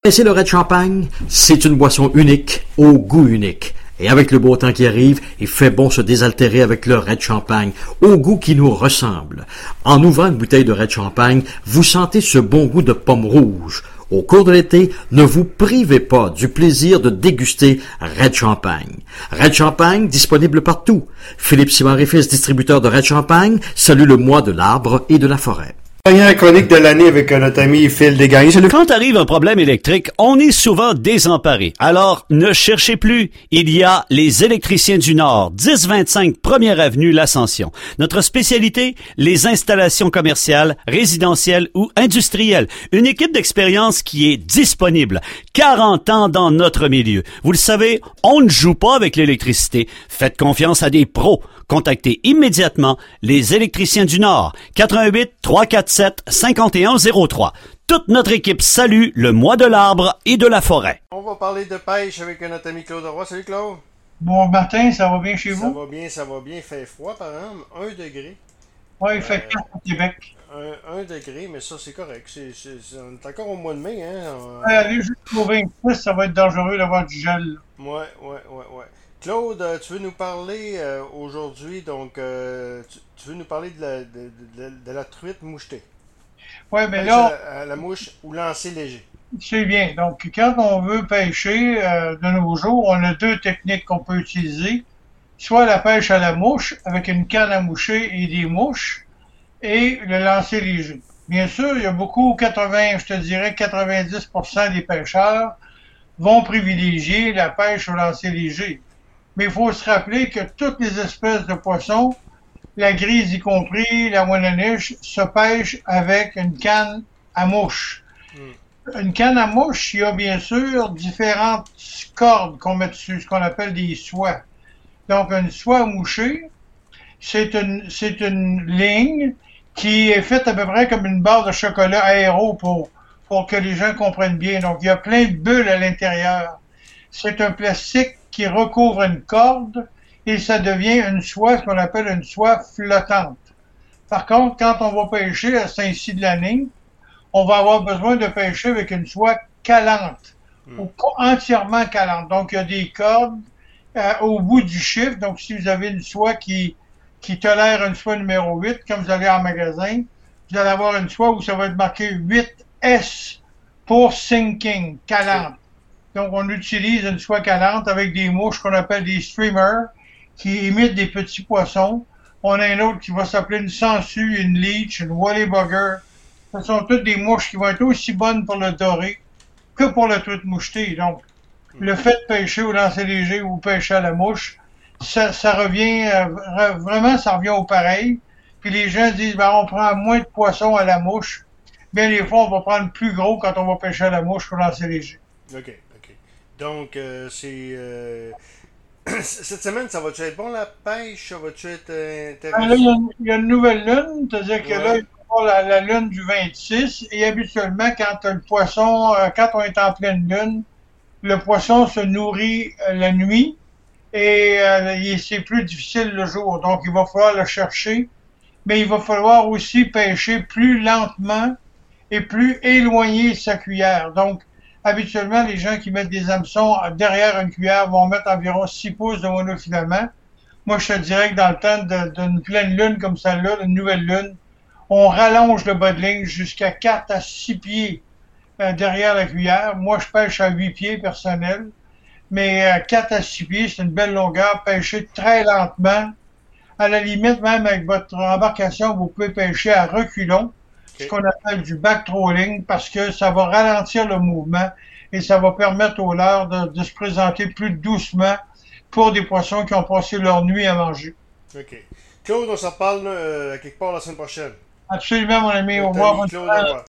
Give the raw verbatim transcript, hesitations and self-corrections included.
Et c'est le Red Champagne, c'est une boisson unique, au goût unique. Et avec le beau temps qui arrive, il fait bon se désaltérer avec le Red Champagne, au goût qui nous ressemble. En ouvrant une bouteille de Red Champagne, vous sentez ce bon goût de pomme rouge. Au cours de l'été, ne vous privez pas du plaisir de déguster Red Champagne. Red Champagne, disponible partout. Philippe Simard et Fils, distributeur de Red Champagne, salue le mois de l'arbre et de la forêt. Première chronique de l'année avec notre ami Phil Desgagnés. Salut. Quand arrive un problème électrique, on est souvent désemparé. Alors, ne cherchez plus. Il y a les électriciens du Nord, dix vingt-cinq première avenue L'Ascension. Notre spécialité, les installations commerciales, résidentielles ou industrielles. Une équipe d'expérience qui est disponible. quarante ans dans notre milieu. Vous le savez, on ne joue pas avec l'électricité. Faites confiance à des pros. Contactez immédiatement les électriciens du Nord. quatre un huit, trois quatre sept, cinq un zéro trois. Toute notre équipe salue le mois de l'arbre et de la forêt. On va parler de pêche avec notre ami Claude Roy. Salut Claude. Bon Martin, ça va bien chez vous? Ça va bien, ça va bien. Il fait froid par exemple, un degré. Oui, il fait euh, quatre au Québec. Un, un degré, mais ça c'est correct. C'est, c'est, c'est, on est encore au mois de mai. Hein? On, ouais, allez jusqu'au vingt-six, ça va être dangereux d'avoir du gel. Ouais, ouais, ouais, ouais. Claude, tu veux nous parler euh, aujourd'hui, donc euh, tu, tu veux nous parler de la, de, de, de la truite mouchetée. Oui, mais là... À, à la mouche ou lancer léger. C'est bien. Donc, quand on veut pêcher euh, de nos jours, on a deux techniques qu'on peut utiliser. Soit la pêche à la mouche, avec une canne à moucher et des mouches, et le lancer léger. Bien sûr, il y a beaucoup, quatre-vingts, je te dirais quatre-vingt-dix pour cent des pêcheurs vont privilégier la pêche au lancer léger. Mais il faut se rappeler que toutes les espèces de poissons, la grise y compris, la moine-niche, se pêchent avec une canne à mouche. Mm. Une canne à mouche, il y a bien sûr différentes cordes qu'on met dessus, ce qu'on appelle des soies. Donc, une soie mouchée, c'est une, c'est une ligne qui est faite à peu près comme une barre de chocolat aéro pour, pour que les gens comprennent bien. Donc, il y a plein de bulles à l'intérieur. C'est un plastique qui recouvre une corde et ça devient une soie, ce qu'on appelle une soie flottante. Par contre, quand on va pêcher à ce temps-ci de l'année, on va avoir besoin de pêcher avec une soie calante, mmh. ou entièrement calante. Donc, il y a des cordes euh, au bout du chiffre. Donc, si vous avez une soie qui, qui tolère une soie numéro huit, comme vous allez en magasin, vous allez avoir une soie où ça va être marqué huit S pour sinking, calante. Donc, on utilise une soie calante avec des mouches qu'on appelle des streamers qui imitent des petits poissons. On a une autre qui va s'appeler une sangsue, une leech, une wallybugger. Ce sont toutes des mouches qui vont être aussi bonnes pour le doré que pour le truite mouchetée. Donc, le fait de pêcher au lancer léger ou pêcher à la mouche, ça, ça revient, euh, vraiment, ça revient au pareil. Puis les gens disent, ben, on prend moins de poissons à la mouche. Bien, des fois, on va prendre plus gros quand on va pêcher à la mouche qu'au lancer léger. OK. Donc, euh, c'est... Euh, cette semaine, ça va-tu être bon, la pêche? Ça va-tu être euh, intéressant? Là, il y, a une, il y a une nouvelle lune, c'est-à-dire que ouais. là, il va y avoir la, la lune du vingt-six, et habituellement, quand le poisson, euh, quand on est en pleine lune, le poisson se nourrit euh, la nuit, et euh, c'est plus difficile le jour. Donc, il va falloir le chercher, mais il va falloir aussi pêcher plus lentement et plus éloigné de sa cuillère. Donc, habituellement, les gens qui mettent des hameçons derrière une cuillère vont mettre environ six pouces de monofilament. Moi, je te dirais que dans le temps d'une pleine lune comme celle-là, d'une nouvelle lune, on rallonge le bas de ligne jusqu'à quatre à six pieds euh, derrière la cuillère. Moi, je pêche à huit pieds personnel, mais euh, quatre à six pieds, c'est une belle longueur. Pêcher très lentement. À la limite, même avec votre embarcation, vous pouvez pêcher à reculons. Ce qu'on appelle du backtrolling, parce que ça va ralentir le mouvement et ça va permettre aux leurres de, de se présenter plus doucement pour des poissons qui ont passé leur nuit à manger. OK. Claude, on s'en parle euh, quelque part la semaine prochaine. Absolument, mon ami. Au revoir. Claude, au revoir.